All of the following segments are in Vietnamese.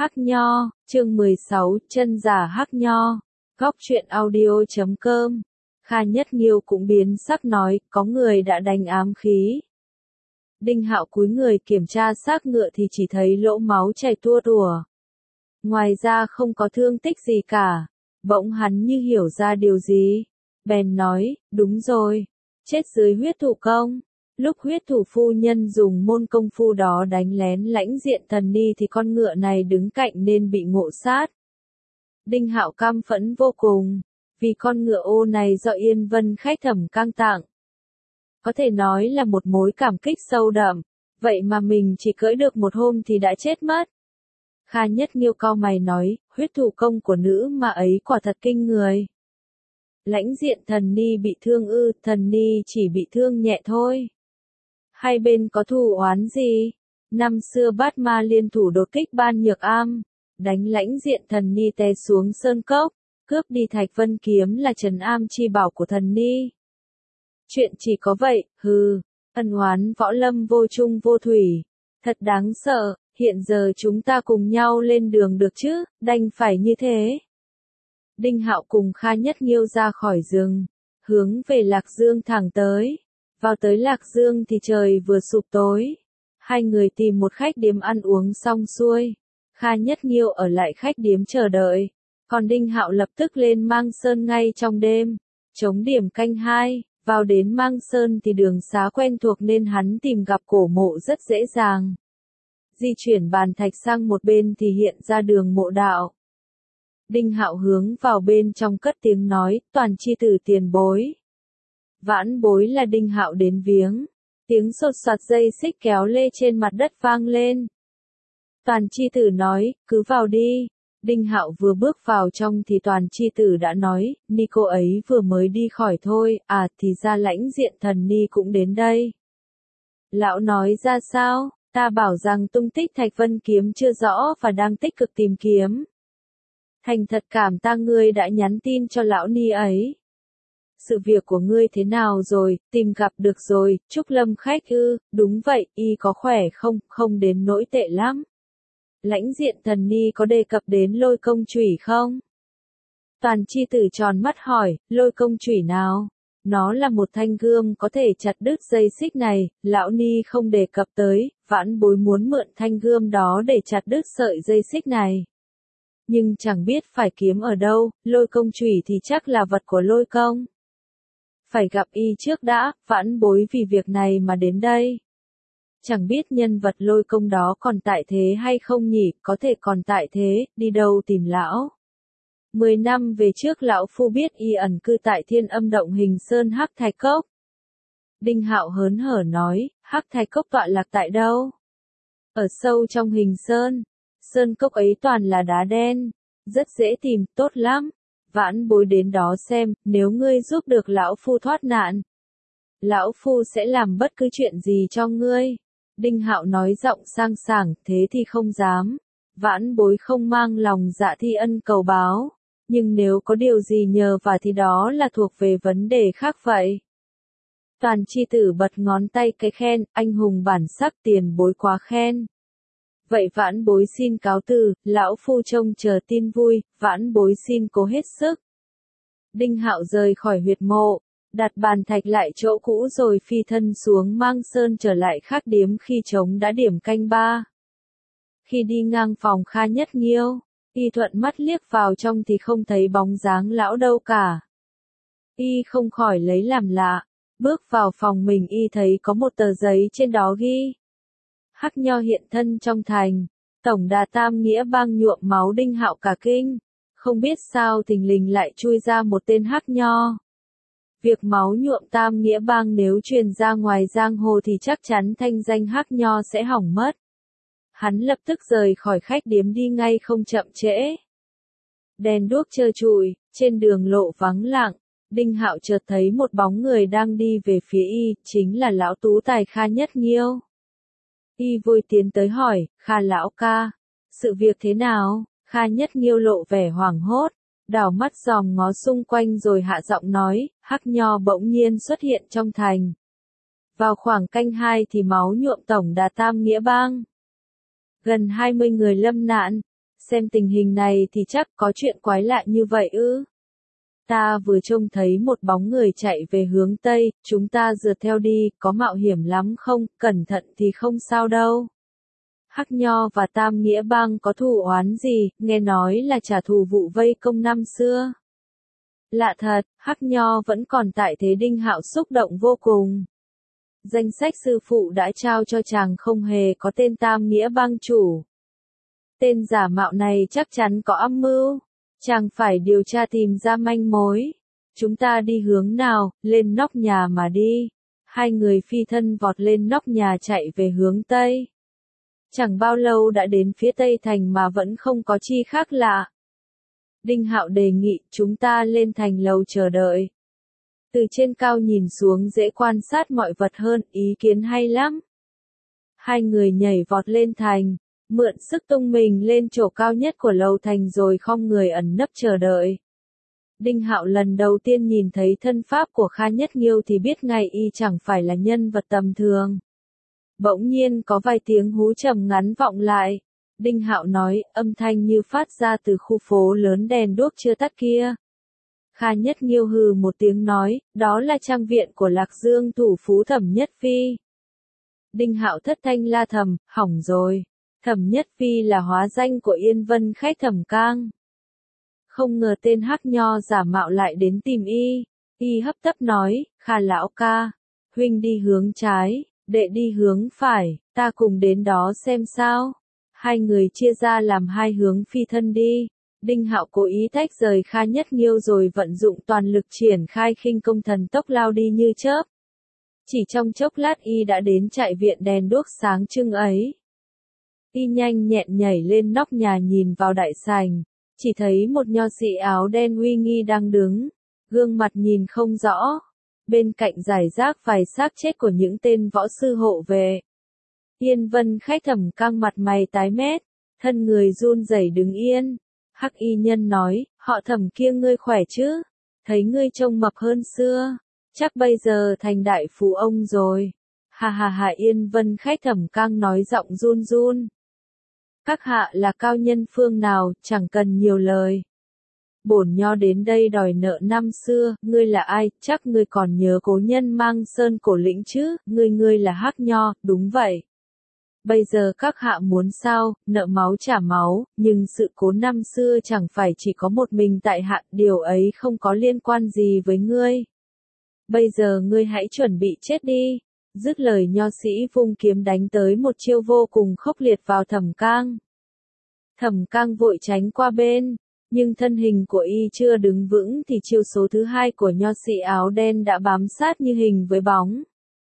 Hắc Nho, chương 16, chân giả Hắc Nho. Góc truyện audio.com. Kha Nhất Nghiêu cũng biến sắc nói, có người đã đánh ám khí. Đinh Hạo cúi người kiểm tra xác ngựa thì chỉ thấy lỗ máu chảy tua tủa. Ngoài ra không có thương tích gì cả. Bỗng hắn như hiểu ra điều gì. Bèn nói, đúng rồi, chết dưới huyết thủ công. Lúc huyết thủ phu nhân dùng môn công phu đó đánh lén Lãnh Diện Thần Ni thì con ngựa này đứng cạnh nên bị ngộ sát. Đinh Hạo cam phẫn vô cùng, vì con ngựa ô này do Yên Vân khách thẩm cang tặng. Có thể nói là một mối cảm kích sâu đậm, vậy mà mình chỉ cưỡi được một hôm thì đã chết mất. Kha Nhất Nghiêu cau mày nói, huyết thủ công của nữ mà ấy quả thật kinh người. Lãnh Diện Thần Ni bị thương ư? Thần Ni chỉ bị thương nhẹ thôi. Hai bên có thù oán gì? Năm xưa Bát Ma liên thủ đột kích Ban Nhược Am, đánh Lãnh Diện Thần Ni té xuống sơn cốc, cướp đi Thạch Vân kiếm là trấn am chi bảo của Thần Ni. Chuyện chỉ có vậy, ân oán võ lâm vô chung vô thủy, thật đáng sợ, hiện giờ chúng ta cùng nhau lên đường được chứ, đành phải như thế. Đinh Hạo cùng Kha Nhất Nghiêu ra khỏi rừng, hướng về Lạc Dương thẳng tới. Vào tới Lạc Dương thì trời vừa sụp tối. Hai người tìm một khách điếm ăn uống xong xuôi. Kha Nhất Nghiêu ở lại khách điếm chờ đợi. Còn Đinh Hạo lập tức lên Mang Sơn ngay trong đêm. Chống điểm canh 2, vào đến Mang Sơn thì đường xá quen thuộc nên hắn tìm gặp cổ mộ rất dễ dàng. Di chuyển bàn thạch sang một bên thì hiện ra đường mộ đạo. Đinh Hạo hướng vào bên trong cất tiếng nói, toàn chi tử tiền bối. Vãn bối là Đinh Hạo đến viếng. Tiếng sột soạt dây xích kéo lê trên mặt đất vang lên. Toàn chi tử nói, cứ vào đi. Đinh Hạo vừa bước vào trong thì toàn chi tử đã nói, ni cô ấy vừa mới đi khỏi thôi, à thì ra Lãnh Diện Thần Ni cũng đến đây. Lão nói ra sao? Ta bảo rằng tung tích Thạch Vân kiếm chưa rõ và đang tích cực tìm kiếm. Thành thật cảm ta ngươi đã nhắn tin cho lão ni ấy. Sự việc của ngươi thế nào rồi, tìm gặp được rồi, Trúc Lâm khách ư? Đúng vậy, y có khỏe không? Không đến nỗi tệ lắm. Lãnh Diện Thần Ni có đề cập đến Lôi Công Chủy không? Toàn chi tử tròn mắt hỏi, Lôi Công Chủy nào? Nó là một thanh gươm có thể chặt đứt dây xích này, lão ni không đề cập tới, vãn bối muốn mượn thanh gươm đó để chặt đứt sợi dây xích này. Nhưng chẳng biết phải kiếm ở đâu, Lôi Công Chủy thì chắc là vật của Lôi Công. Phải gặp y trước đã, vãn bối vì việc này mà đến đây. Chẳng biết nhân vật Lôi Công đó còn tại thế hay không nhỉ, có thể còn tại thế, đi đâu tìm lão. 10 năm về trước lão phu biết y ẩn cư tại Thiên Âm Động Hình Sơn Hắc Thạch Cốc. Đinh Hạo hớn hở nói, Hắc Thạch Cốc tọa lạc tại đâu? Ở sâu trong Hình Sơn. Sơn cốc ấy toàn là đá đen, rất dễ tìm, tốt lắm. Vãn bối đến đó xem, nếu ngươi giúp được lão phu thoát nạn, lão phu sẽ làm bất cứ chuyện gì cho ngươi. Đinh Hạo nói giọng sang sảng, thế thì không dám. Vãn bối không mang lòng dạ thi ân cầu báo, nhưng nếu có điều gì nhờ vả thì đó là thuộc về vấn đề khác vậy. Toàn chi tử bật ngón tay cái khen, anh hùng bản sắc tiền bối quá khen. Vậy vãn bối xin cáo từ, lão phu trông chờ tin vui, vãn bối xin cố hết sức. Đinh Hạo rời khỏi huyệt mộ, đặt bàn thạch lại chỗ cũ rồi phi thân xuống Mang Sơn trở lại khách điếm khi trống đã điểm canh 3. Khi đi ngang phòng Kha Nhất Nghiêu, y thuận mắt liếc vào trong thì không thấy bóng dáng lão đâu cả. Y không khỏi lấy làm lạ, bước vào phòng mình y thấy có một tờ giấy trên đó ghi. Hắc Nho hiện thân trong thành, tổng đà Tam Nghĩa Bang nhuộm máu. Đinh Hạo cả kinh, không biết sao thình lình lại chui ra một tên Hắc Nho. Việc máu nhuộm Tam Nghĩa Bang nếu truyền ra ngoài giang hồ thì chắc chắn thanh danh Hắc Nho sẽ hỏng mất. Hắn lập tức rời khỏi khách điếm đi ngay không chậm trễ. Đèn đuốc trơ trụi, trên đường lộ vắng lặng, Đinh Hạo chợt thấy một bóng người đang đi về phía y, chính là lão tú tài Kha Nhất Nghiêu. Y vui tiến tới hỏi, Kha lão ca, sự việc thế nào? Kha Nhất Nghiêu lộ vẻ hoảng hốt, đảo mắt dòm ngó xung quanh rồi hạ giọng nói, Hắc Nho bỗng nhiên xuất hiện trong thành. Vào khoảng canh 2 thì máu nhuộm tổng đà Tam Nghĩa Bang. Gần 20 người lâm nạn, Xem tình hình này thì chắc có chuyện quái lạ như vậy ư. Ta vừa trông thấy một bóng người chạy về hướng Tây, chúng ta rượt theo đi, có mạo hiểm lắm không, cẩn thận thì không sao đâu. Hắc Nho và Tam Nghĩa Bang có thù oán gì, nghe nói là trả thù vụ vây công năm xưa. Lạ thật, Hắc Nho vẫn còn tại thế. Đinh Hạo xúc động vô cùng. Danh sách sư phụ đã trao cho chàng không hề có tên Tam Nghĩa Bang chủ. Tên giả mạo này chắc chắn có âm mưu. Chàng phải điều tra tìm ra manh mối. Chúng ta đi hướng nào, lên nóc nhà mà đi. Hai người phi thân vọt lên nóc nhà chạy về hướng Tây. Chẳng bao lâu đã đến phía Tây thành mà vẫn không có chi khác lạ. Đinh Hạo đề nghị chúng ta lên thành lầu chờ đợi. Từ trên cao nhìn xuống dễ quan sát mọi vật hơn, ý kiến hay lắm. Hai người nhảy vọt lên thành, mượn sức tung mình lên chỗ cao nhất của lầu thành rồi khom người ẩn nấp chờ đợi. Đinh Hạo lần đầu tiên nhìn thấy thân pháp của Kha Nhất Nghiêu thì biết ngay y chẳng phải là nhân vật tầm thường. Bỗng nhiên có vài tiếng hú trầm ngắn vọng lại. Đinh Hạo nói, âm thanh như phát ra từ khu phố lớn đèn đuốc chưa tắt kia. Kha Nhất Nghiêu hừ một tiếng nói, đó là trang viện của Lạc Dương thủ phú Thẩm Nhất Phi. Đinh Hạo thất thanh la thầm, hỏng rồi. Thẩm Nhất Phi là hóa danh của Yên Vân khách Thẩm Cang. Không ngờ tên Hắc Nho giả mạo lại đến tìm y. Y hấp tấp nói, Kha lão ca, huynh đi hướng trái, đệ đi hướng phải, ta cùng đến đó xem sao. Hai người chia ra làm hai hướng phi thân đi. Đinh Hạo cố ý tách rời Kha Nhất Nghiêu rồi vận dụng toàn lực triển khai khinh công thần tốc lao đi như chớp. Chỉ trong chốc lát y đã đến trại viện đèn đuốc sáng trưng ấy. Y nhanh nhẹn nhảy lên nóc nhà nhìn vào đại sảnh, chỉ thấy một nho sĩ áo đen uy nghi đang đứng, gương mặt nhìn không rõ. Bên cạnh giải rác vài xác chết của những tên võ sư hộ vệ. Yên Vân khách Thẩm Cang mặt mày tái mét, thân người run rẩy đứng yên. Hắc y nhân nói, họ Thẩm kia ngươi khỏe chứ? Thấy ngươi trông mập hơn xưa, chắc bây giờ thành đại phú ông rồi. Ha ha ha. Yên Vân khách Thẩm Cang nói giọng run run. Các hạ là cao nhân phương nào, chẳng cần nhiều lời. Bổn nho đến đây đòi nợ năm xưa, ngươi là ai, chắc ngươi còn nhớ cố nhân Mang Sơn Cổ Lĩnh chứ, ngươi là Hắc Nho, đúng vậy. Bây giờ các hạ muốn sao, nợ máu trả máu, nhưng sự cố năm xưa chẳng phải chỉ có một mình tại hạ, điều ấy không có liên quan gì với ngươi. Bây giờ ngươi hãy chuẩn bị chết đi. Dứt lời nho sĩ vung kiếm đánh tới một chiêu vô cùng khốc liệt vào Thẩm Cang. Thẩm Cang vội tránh qua bên, nhưng thân hình của y chưa đứng vững thì chiêu số thứ hai của nho sĩ áo đen đã bám sát như hình với bóng.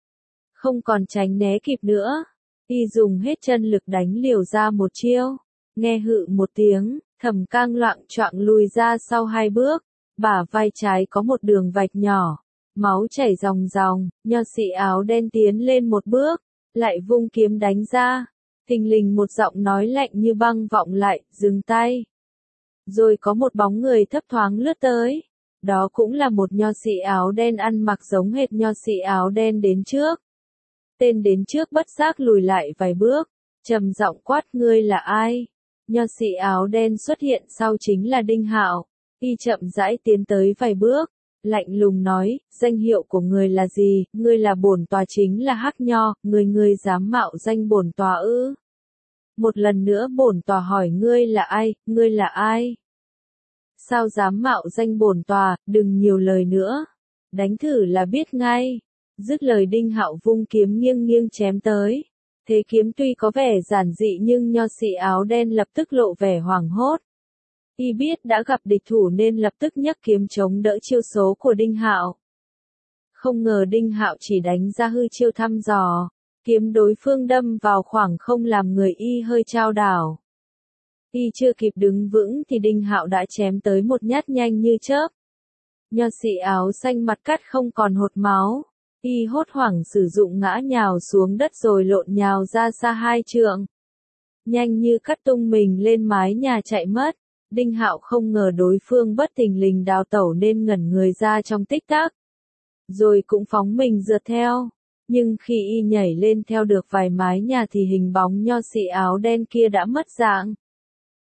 Không còn tránh né kịp nữa, y dùng hết chân lực đánh liều ra một chiêu. Nghe hự một tiếng, Thẩm Cang loạng choạng lùi ra sau hai bước, bả vai trái có một đường vạch nhỏ. Máu chảy ròng ròng, nho sĩ áo đen tiến lên một bước, lại vung kiếm đánh ra. Thình lình một giọng nói lạnh như băng vọng lại, dừng tay. Rồi có một bóng người thấp thoáng lướt tới. Đó cũng là một nho sĩ áo đen ăn mặc giống hệt nho sĩ áo đen đến trước. Tên đến trước bất giác lùi lại vài bước, trầm giọng quát, ngươi là ai? Nho sĩ áo đen xuất hiện sau chính là Đinh Hạo. Y chậm rãi tiến tới vài bước, lạnh lùng nói, danh hiệu của người là gì? Ngươi là bổn tòa chính là Hắc Nho, ngươi dám mạo danh bổn tòa ư? Một lần nữa bổn tòa hỏi ngươi là ai, ngươi là ai? Sao dám mạo danh bổn tòa, đừng nhiều lời nữa. Đánh thử là biết ngay. Dứt lời Đinh Hạo vung kiếm nghiêng nghiêng chém tới. Thế kiếm tuy có vẻ giản dị nhưng nho sĩ áo đen lập tức lộ vẻ hoảng hốt. Y biết đã gặp địch thủ nên lập tức nhấc kiếm chống đỡ chiêu số của Đinh Hạo. Không ngờ Đinh Hạo chỉ đánh ra hư chiêu thăm dò. Kiếm đối phương đâm vào khoảng không làm người y hơi chao đảo. Y chưa kịp đứng vững thì Đinh Hạo đã chém tới một nhát nhanh như chớp. Nho sĩ áo xanh mặt cắt không còn hột máu. Y hốt hoảng sử dụng ngã nhào xuống đất rồi lộn nhào ra xa 2 trượng. Nhanh như cắt tung mình lên mái nhà chạy mất. Đinh Hạo không ngờ đối phương bất thình lình đào tẩu nên ngẩn người ra trong tích tắc. Rồi cũng phóng mình rượt theo. Nhưng khi y nhảy lên theo được vài mái nhà thì hình bóng nho sĩ áo đen kia đã mất dạng.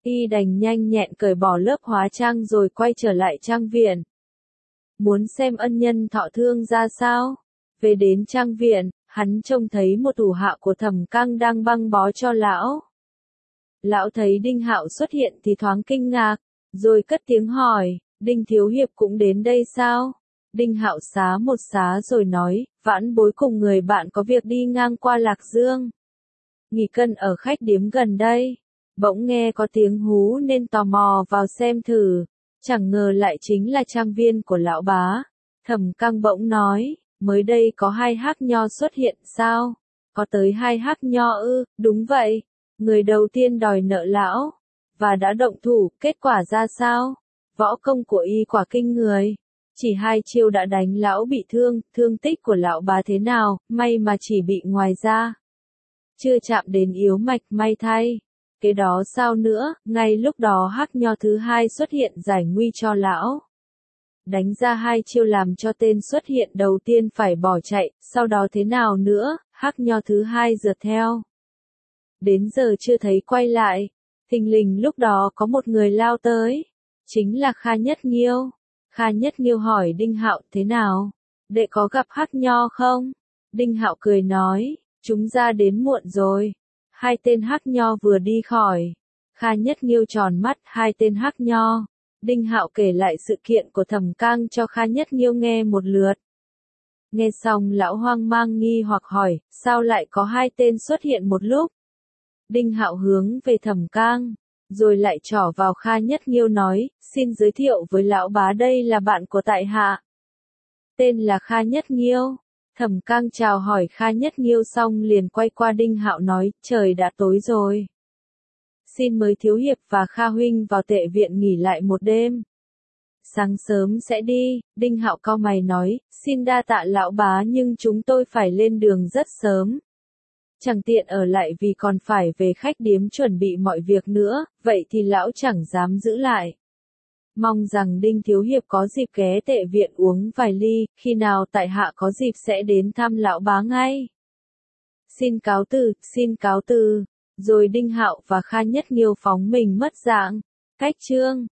Y đành nhanh nhẹn cởi bỏ lớp hóa trang rồi quay trở lại trang viện. Muốn xem ân nhân thọ thương ra sao? Về đến trang viện, hắn trông thấy một thủ hạ của Thẩm Cang đang băng bó cho lão. Lão thấy Đinh Hạo xuất hiện thì thoáng kinh ngạc, rồi cất tiếng hỏi, Đinh thiếu hiệp cũng đến đây sao? Đinh Hạo xá một xá rồi nói, vãn bối cùng người bạn có việc đi ngang qua Lạc Dương. Nghỉ cân ở khách điếm gần đây. Bỗng nghe có tiếng hú nên tò mò vào xem thử. Chẳng ngờ lại chính là trang viên của lão bá. Thẩm Cang bỗng nói, mới đây có 2 hắc nho xuất hiện sao? Có tới 2 hắc nho ư? Đúng vậy. Người đầu tiên đòi nợ lão. Và đã động thủ, kết quả ra sao? Võ công của y quả kinh người. Chỉ 2 chiêu đã đánh lão bị thương, thương tích của lão bá thế nào, may mà chỉ bị ngoài da. Chưa chạm đến yếu mạch, may thay. Cái đó sao nữa, ngay lúc đó hắc nho thứ 2 xuất hiện giải nguy cho lão. Đánh ra 2 chiêu làm cho tên xuất hiện đầu tiên phải bỏ chạy, sau đó thế nào nữa, hắc nho thứ 2 rượt theo. Đến giờ chưa thấy quay lại, thình lình lúc đó có một người lao tới, chính là Kha Nhất Nghiêu. Kha Nhất Nghiêu hỏi Đinh Hạo thế nào, đệ có gặp hắc nho không? Đinh Hạo cười nói, chúng ra đến muộn rồi. 2 tên hắc nho vừa đi khỏi. Kha Nhất Nghiêu tròn mắt, 2 tên hắc nho. Đinh Hạo kể lại sự kiện của Thẩm Cang cho Kha Nhất Nghiêu nghe một lượt. Nghe xong lão hoang mang nghi hoặc hỏi, sao lại có 2 tên xuất hiện một lúc? Đinh Hạo hướng về Thẩm Cang, rồi lại trỏ vào Kha Nhất Nghiêu nói, xin giới thiệu với lão bá đây là bạn của tại hạ. Tên là Kha Nhất Nghiêu. Thẩm Cang chào hỏi Kha Nhất Nghiêu xong liền quay qua Đinh Hạo nói, trời đã tối rồi. Xin mời thiếu hiệp và Kha huynh vào tệ viện nghỉ lại một đêm. Sáng sớm sẽ đi, Đinh Hạo cau mày nói, xin đa tạ lão bá nhưng chúng tôi phải lên đường rất sớm. Chẳng tiện ở lại vì còn phải về khách điếm chuẩn bị mọi việc nữa, vậy thì lão chẳng dám giữ lại. Mong rằng Đinh thiếu hiệp có dịp ghé tệ viện uống vài ly, khi nào tại hạ có dịp sẽ đến thăm lão bá ngay. Xin cáo từ, rồi Đinh Hạo và Kha Nhất Nghiêu phóng mình mất dạng. Cách chương